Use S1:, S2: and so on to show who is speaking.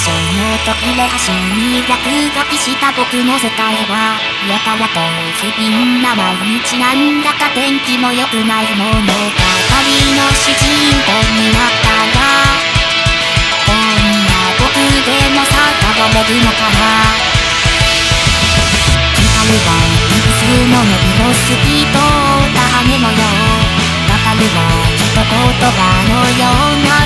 S1: 生の時で橋に落書きした僕の世界はやたらと不憫な毎日なんだか天気も良くないものが旅の主人公になったらこんな僕でもさがれるのかな。光はニブスの伸びのスピードを追った羽のよう、渡るは一言葉のような